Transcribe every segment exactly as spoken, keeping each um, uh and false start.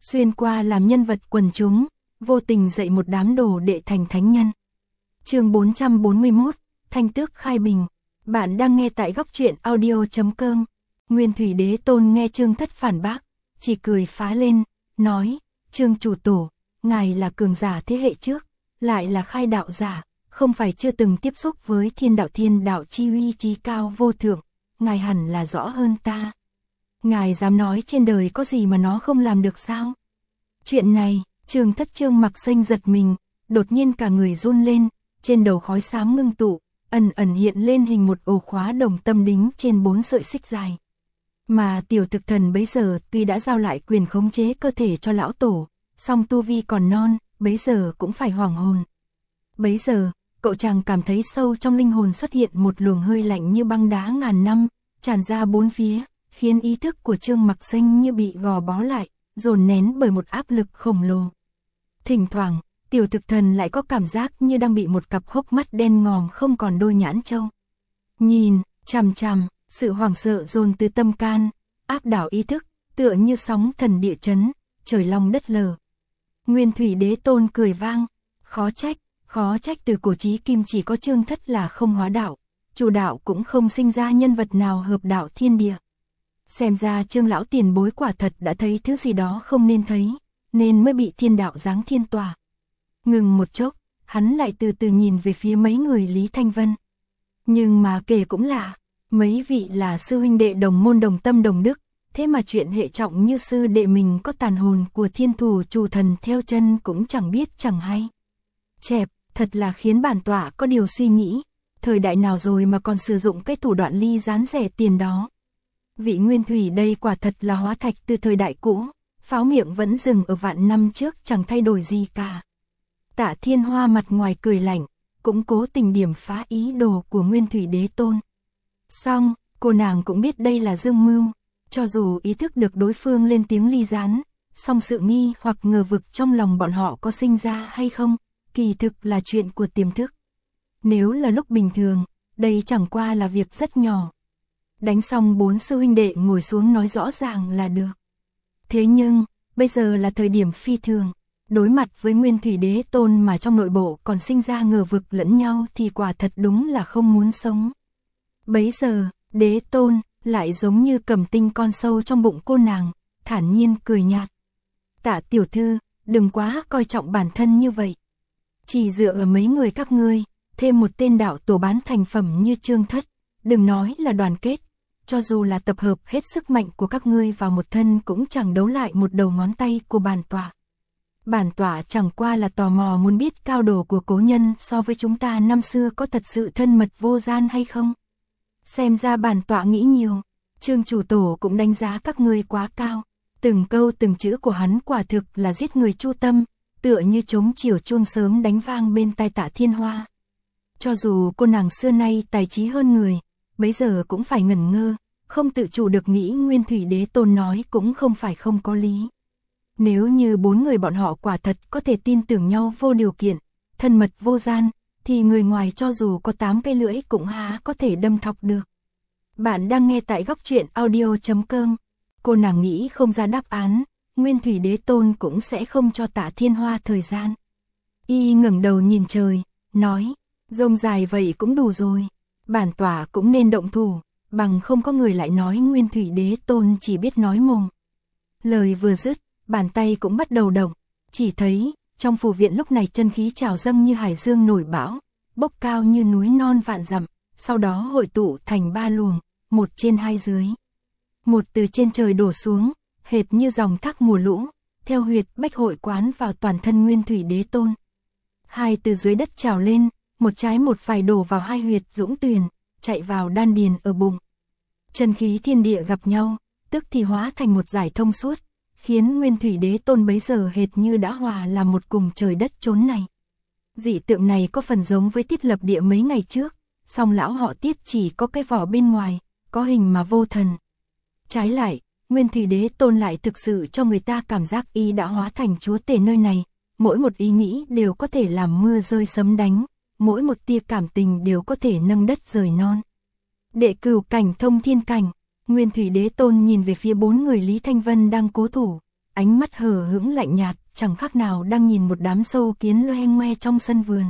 xuyên qua làm nhân vật quần chúng, vô tình dạy một đám đồ đệ thành thánh nhân. Chương bốn trăm bốn mươi mốt, Thanh Tước khai bình. Bạn đang nghe tại góc truyện audio chấm com. Nguyên Thủy Đế Tôn nghe Trương Thất phản bác, chỉ cười phá lên, nói: "Trương chủ tổ, ngài là cường giả thế hệ trước, lại là khai đạo giả, không phải chưa từng tiếp xúc với thiên đạo thiên đạo chi uy chí cao vô thượng, ngài hẳn là rõ hơn ta. Ngài dám nói trên đời có gì mà nó không làm được sao?" Chuyện này, Trương Thất Trương Mặc Xanh giật mình, đột nhiên cả người run lên, trên đầu khói xám ngưng tụ, ẩn ẩn hiện lên hình một ổ khóa đồng tâm đính trên bốn sợi xích dài. Mà tiểu thực thần bấy giờ tuy đã giao lại quyền khống chế cơ thể cho lão tổ, song tu vi còn non, bấy giờ cũng phải hoảng hồn. Bấy giờ, cậu chàng cảm thấy sâu trong linh hồn xuất hiện một luồng hơi lạnh như băng đá ngàn năm, tràn ra bốn phía, khiến ý thức của Trương Mặc Xanh như bị gò bó lại, dồn nén bởi một áp lực khổng lồ. Thỉnh thoảng, tiểu thực thần lại có cảm giác như đang bị một cặp hốc mắt đen ngòm không còn đôi nhãn châu nhìn chằm chằm, sự hoảng sợ dồn từ tâm can, áp đảo ý thức, tựa như sóng thần địa chấn, trời long đất lở. Nguyên Thủy Đế Tôn cười vang, khó trách, khó trách từ cổ chí kim chỉ có Trương Thất là không hóa đạo, chủ đạo cũng không sinh ra nhân vật nào hợp đạo thiên địa. Xem ra Trương lão tiền bối quả thật đã thấy thứ gì đó không nên thấy, nên mới bị thiên đạo giáng thiên tòa. Ngừng một chốc, hắn lại từ từ nhìn về phía mấy người Lý Thanh Vân. Nhưng mà kể cũng lạ, mấy vị là sư huynh đệ đồng môn đồng tâm đồng đức, thế mà chuyện hệ trọng như sư đệ mình có tàn hồn của thiên thủ chủ thần theo chân cũng chẳng biết chẳng hay. Chẹp, thật là khiến bản tọa có điều suy nghĩ, thời đại nào rồi mà còn sử dụng cái thủ đoạn ly gián rẻ tiền đó. Vị Nguyên Thủy đây quả thật là hóa thạch từ thời đại cũ, pháo miệng vẫn dừng ở vạn năm trước chẳng thay đổi gì cả. Tạ Thiên Hoa mặt ngoài cười lạnh, cũng cố tình điểm phá ý đồ của Nguyên Thủy Đế Tôn. Xong, cô nàng cũng biết đây là dương mưu, cho dù ý thức được đối phương lên tiếng ly gián, song sự nghi hoặc ngờ vực trong lòng bọn họ có sinh ra hay không, kỳ thực là chuyện của tiềm thức. Nếu là lúc bình thường, đây chẳng qua là việc rất nhỏ. Đánh xong bốn sư huynh đệ ngồi xuống nói rõ ràng là được. Thế nhưng, bây giờ là thời điểm phi thường, đối mặt với Nguyên Thủy Đế Tôn mà trong nội bộ còn sinh ra ngờ vực lẫn nhau thì quả thật đúng là không muốn sống. Bấy giờ, Đế Tôn lại giống như cầm tinh con sâu trong bụng cô nàng, thản nhiên cười nhạt. Tạ tiểu thư, đừng quá coi trọng bản thân như vậy. Chỉ dựa ở mấy người các ngươi, thêm một tên đạo tổ bán thành phẩm như Trương Thất, đừng nói là đoàn kết, cho dù là tập hợp hết sức mạnh của các ngươi vào một thân cũng chẳng đấu lại một đầu ngón tay của bản tọa. Bản tọa chẳng qua là tò mò muốn biết cao độ của cố nhân so với chúng ta năm xưa có thật sự thân mật vô gian hay không. Xem ra bản tọa nghĩ nhiều, Trương chủ tổ cũng đánh giá các ngươi quá cao. Từng câu từng chữ của hắn quả thực là giết người chu tâm, tựa như trống chiều chuông sớm đánh vang bên tai Tạ Thiên Hoa. Cho dù cô nàng xưa nay tài trí hơn người, bấy giờ cũng phải ngẩn ngơ, không tự chủ được nghĩ Nguyên Thủy Đế Tôn nói cũng không phải không có lý. Nếu như bốn người bọn họ quả thật có thể tin tưởng nhau vô điều kiện, thân mật vô gian, thì người ngoài cho dù có tám cây lưỡi cũng há có thể đâm thọc được. Bạn đang nghe tại góc truyện audio chấm com. Cô nàng nghĩ không ra đáp án, Nguyên Thủy Đế Tôn cũng sẽ không cho Tạ Thiên Hoa thời gian. Y ngẩng đầu nhìn trời, nói, rông dài vậy cũng đủ rồi, bản tọa cũng nên động thủ, bằng không có người lại nói Nguyên Thủy Đế Tôn chỉ biết nói mồm. Lời vừa dứt, bàn tay cũng bắt đầu động, chỉ thấy, trong phủ viện lúc này chân khí trào dâng như hải dương nổi bão, bốc cao như núi non vạn dặm, sau đó hội tụ thành ba luồng, một trên hai dưới. Một từ trên trời đổ xuống, hệt như dòng thác mùa lũ, theo huyệt bách hội quán vào toàn thân Nguyên Thủy Đế Tôn. Hai từ dưới đất trào lên, một trái một phải đổ vào hai huyệt dũng tuyền, chạy vào đan điền ở bụng. Chân khí thiên địa gặp nhau, tức thì hóa thành một dải thông suốt, khiến Nguyên Thủy Đế Tôn bấy giờ hệt như đã hòa làm một cùng trời đất chốn này. Dị tượng này có phần giống với Tiết Lập Địa mấy ngày trước, song lão họ Tiết chỉ có cái vỏ bên ngoài, có hình mà vô thần. Trái lại, Nguyên Thủy Đế Tôn lại thực sự cho người ta cảm giác y đã hóa thành chúa tể nơi này, mỗi một ý nghĩ đều có thể làm mưa rơi sấm đánh, mỗi một tia cảm tình đều có thể nâng đất rời non. Đệ cửu cảnh thông thiên cảnh, Nguyên Thủy Đế Tôn nhìn về phía bốn người Lý Thanh Vân đang cố thủ, ánh mắt hờ hững lạnh nhạt, chẳng khác nào đang nhìn một đám sâu kiến loe ngoe trong sân vườn.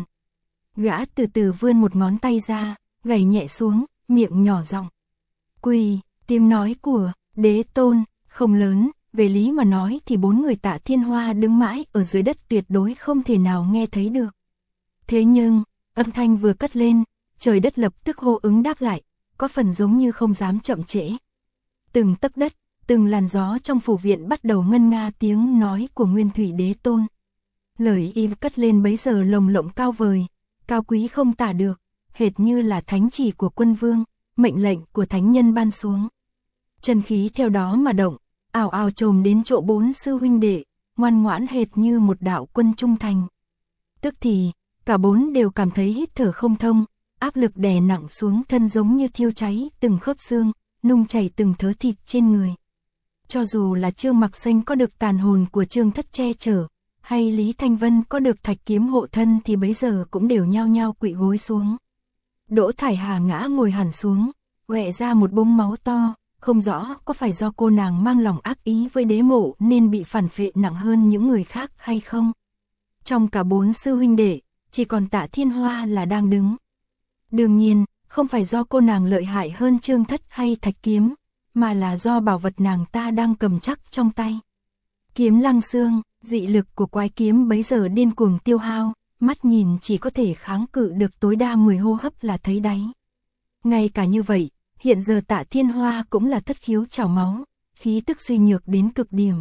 Gã từ từ vươn một ngón tay ra, gảy nhẹ xuống, miệng nhỏ giọng. Quỳ, tiếng nói của Đế Tôn, không lớn, về lý mà nói thì bốn người Tạ Thiên Hoa đứng mãi ở dưới đất tuyệt đối không thể nào nghe thấy được. Thế nhưng, âm thanh vừa cất lên, trời đất lập tức hô ứng đáp lại, có phần giống như không dám chậm trễ. Từng tấc đất, từng làn gió trong phủ viện bắt đầu ngân nga tiếng nói của Nguyên Thủy Đế Tôn. Lời y cất lên bấy giờ lồng lộng cao vời, cao quý không tả được, hệt như là thánh chỉ của quân vương, mệnh lệnh của thánh nhân ban xuống. Chân khí theo đó mà động, ào ào trồm đến chỗ bốn sư huynh đệ, ngoan ngoãn hệt như một đạo quân trung thành. Tức thì, cả bốn đều cảm thấy hít thở không thông, áp lực đè nặng xuống thân giống như thiêu cháy từng khớp xương, nung chảy từng thớ thịt trên người. Cho dù là Trương Mặc Xanh có được tàn hồn của Trương Thất che chở, hay Lý Thanh Vân có được thạch kiếm hộ thân thì bấy giờ cũng đều nhao nhao quỵ gối xuống. Đỗ Thải Hà ngã ngồi hẳn xuống, quẹ ra một búng máu to, không rõ có phải do cô nàng mang lòng ác ý với Đế Mộ nên bị phản phệ nặng hơn những người khác hay không. Trong cả bốn sư huynh đệ, chỉ còn Tạ Thiên Hoa là đang đứng. Đương nhiên, không phải do cô nàng lợi hại hơn Trương Thất hay thạch kiếm, mà là do bảo vật nàng ta đang cầm chắc trong tay. Kiếm Lăng Xương, dị lực của quái kiếm bấy giờ điên cuồng tiêu hao, mắt nhìn chỉ có thể kháng cự được tối đa mười hô hấp là thấy đáy. Ngay cả như vậy, hiện giờ Tạ Thiên Hoa cũng là thất khiếu trào máu, khí tức suy nhược đến cực điểm.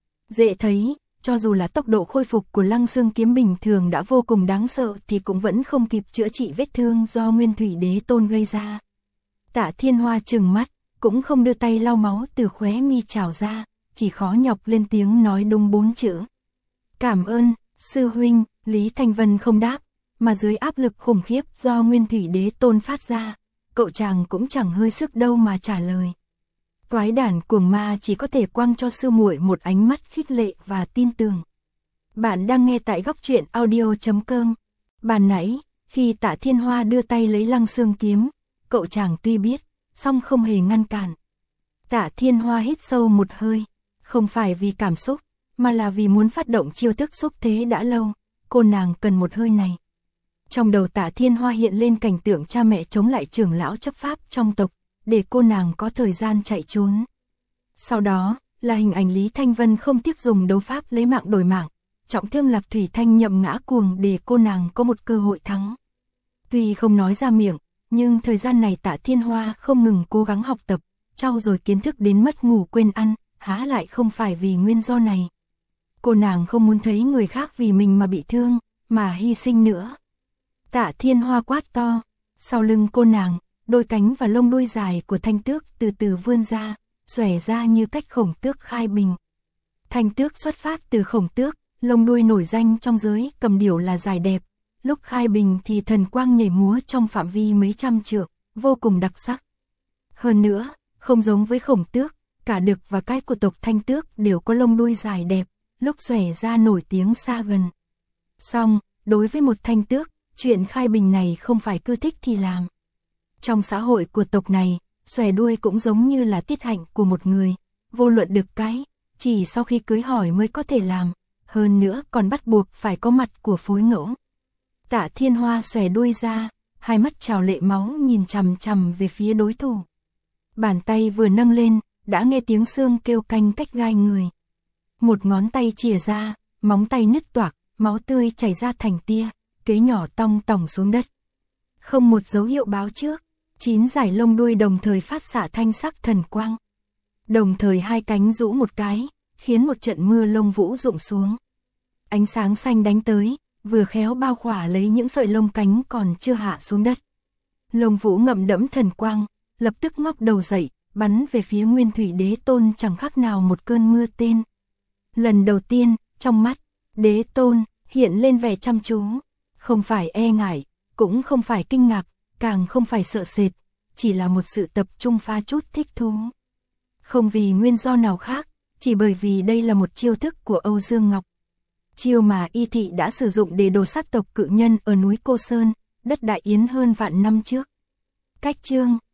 Dễ thấy, cho dù là tốc độ khôi phục của Lăng Xương kiếm bình thường đã vô cùng đáng sợ thì cũng vẫn không kịp chữa trị vết thương do Nguyên Thủy Đế Tôn gây ra. Tạ Thiên Hoa trừng mắt, cũng không đưa tay lau máu từ khóe mi trào ra, chỉ khó nhọc lên tiếng nói đúng bốn chữ. Cảm ơn, sư huynh. Lý Thanh Vân không đáp, mà dưới áp lực khủng khiếp do Nguyên Thủy Đế Tôn phát ra, cậu chàng cũng chẳng hơi sức đâu mà trả lời. Quái đản cuồng ma chỉ có thể quăng cho sư muội một ánh mắt khích lệ và tin tưởng. Bạn đang nghe tại góc truyện audio chấm com. Bàn nãy, khi Tạ Thiên Hoa đưa tay lấy Lăng Xương kiếm, cậu chàng tuy biết, song không hề ngăn cản. Tạ Thiên Hoa hít sâu một hơi, không phải vì cảm xúc, mà là vì muốn phát động chiêu thức xúc thế đã lâu, cô nàng cần một hơi này. Trong đầu Tạ Thiên Hoa hiện lên cảnh tượng cha mẹ chống lại trưởng lão chấp pháp trong tộc, để cô nàng có thời gian chạy trốn. Sau đó, là hình ảnh Lý Thanh Vân không tiếc dùng đấu pháp lấy mạng đổi mạng, trọng thương Lạc Thủy Thanh nhậm ngã cuồng để cô nàng có một cơ hội thắng. Tuy không nói ra miệng, nhưng thời gian này Tạ Thiên Hoa không ngừng cố gắng học tập, trau dồi kiến thức đến mất ngủ quên ăn, há lại không phải vì nguyên do này. Cô nàng không muốn thấy người khác vì mình mà bị thương, mà hy sinh nữa. Tạ Thiên Hoa quát to, sau lưng cô nàng, đôi cánh và lông đuôi dài của thanh tước từ từ vươn ra, xòe ra như cách khổng tước khai bình. Thanh tước xuất phát từ khổng tước, lông đuôi nổi danh trong giới cầm điểu là dài đẹp, lúc khai bình thì thần quang nhảy múa trong phạm vi mấy trăm trượng, vô cùng đặc sắc. Hơn nữa, không giống với khổng tước, cả đực và cái của tộc thanh tước đều có lông đuôi dài đẹp, lúc xòe ra nổi tiếng xa gần. Song, đối với một thanh tước, chuyện khai bình này không phải cứ thích thì làm. Trong xã hội của tộc này, xòe đuôi cũng giống như là tiết hạnh của một người, vô luận được cái, chỉ sau khi cưới hỏi mới có thể làm, hơn nữa còn bắt buộc phải có mặt của phối ngẫu. Tạ Thiên Hoa xòe đuôi ra, hai mắt trào lệ máu nhìn chằm chằm về phía đối thủ. Bàn tay vừa nâng lên, đã nghe tiếng xương kêu canh cách gai người. Một ngón tay chìa ra, móng tay nứt toạc, máu tươi chảy ra thành tia, kế nhỏ tong tỏng xuống đất. Không một dấu hiệu báo trước, chín dải lông đuôi đồng thời phát xạ thanh sắc thần quang. Đồng thời hai cánh rũ một cái, khiến một trận mưa lông vũ rụng xuống. Ánh sáng xanh đánh tới, vừa khéo bao khỏa lấy những sợi lông cánh còn chưa hạ xuống đất. Lông vũ ngậm đẫm thần quang, lập tức ngóc đầu dậy, bắn về phía Nguyên Thủy Đế Tôn chẳng khác nào một cơn mưa tên. Lần đầu tiên, trong mắt Đế Tôn hiện lên vẻ chăm chú, không phải e ngại, cũng không phải kinh ngạc, càng không phải sợ sệt, chỉ là một sự tập trung pha chút thích thú. Không vì nguyên do nào khác, chỉ bởi vì đây là một chiêu thức của Âu Dương Ngọc. Chiêu mà Y Thị đã sử dụng để đồ sát tộc cự nhân ở núi Cô Sơn, đất Đại Yến hơn vạn năm trước. Cách chương